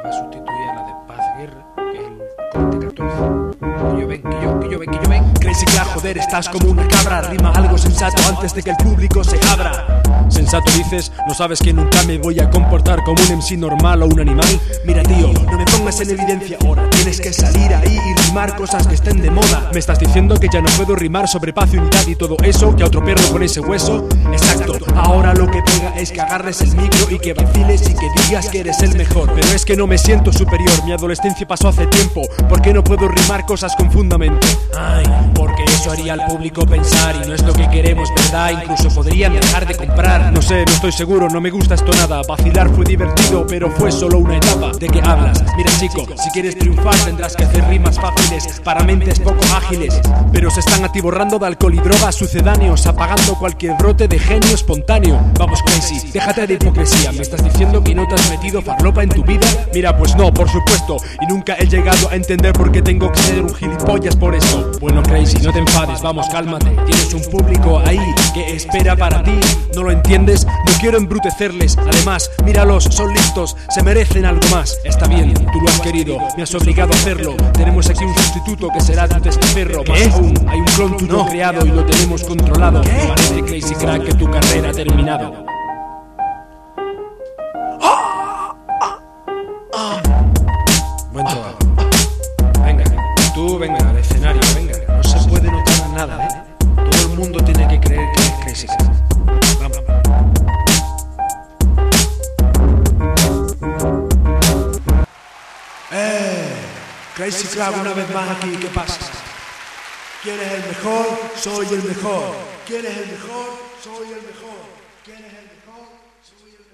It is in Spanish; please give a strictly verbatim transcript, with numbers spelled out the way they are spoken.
va a sustituir a la de Paz Guerra, que es el corte catorce. Que yo ven, que yo, que yo ven, que yo ven. Crazy Crack, joder, estás como una cabra. Rima algo sensato antes de que el público se abra. Sensato dices, no sabes que nunca me voy a comportar como un M C normal o un animal. Mira tío, no me pongas en evidencia ahora. Tienes que salir ahí y rimar cosas que estén de moda. Me estás diciendo que ya no puedo rimar sobre paz y unidad y todo eso, que a otro perro con ese hueso. Exacto, ahora lo que pega es que agarres el micro y que vaciles y que digas que eres el mejor. Pero es que no me siento superior, mi adolescencia pasó hace tiempo. ¿Por qué no puedo rimar cosas con fundamento? Ay, porque eso haría al público pensar y no es lo que queremos, ¿verdad? Incluso podrían dejar de comprar. No sé, no estoy seguro, no me gusta esto nada. Vacilar fue divertido, pero fue solo una etapa. ¿De qué hablas? Mira chico, si quieres triunfar tendrás que hacer rimas fáciles para mentes poco ágiles. Pero se están atiborrando de alcohol y drogas sucedáneos, apagando cualquier brote de genio espontáneo. Vamos Crazy, déjate de hipocresía. ¿Me estás diciendo que no te has metido farlopa en tu vida? Mira, pues no, por supuesto. Y nunca he llegado a entender por qué tengo que ser un gilipollas por eso. Bueno Crazy, no te enfades, vamos, cálmate. Tienes un público ahí que espera para ti. ¿No lo entiendes? No quiero embrutecerles. Además, míralos, son listos, se merecen algo más. Está bien, tú lo has querido, me has obligado a hacerlo. Tenemos aquí un sustituto que será tu testaferro. Más aún, hay un clon tuyo no. creado y lo tenemos controlado. ¿Qué? Parece Crazy Crack que tu carrera ha terminado. Buen trabajo. Venga, tú venga al escenario, venga. No se puede notar nada, ¿eh? Todo el mundo tiene que creer que es Crazy Crack. Vamos. ¡Eh! Crazy Crack una vez más aquí, ¿qué pasa? ¿Quién es el mejor? Soy el mejor. ¿Quién es el mejor? Soy el mejor. ¿Quién es el mejor? Soy el mejor.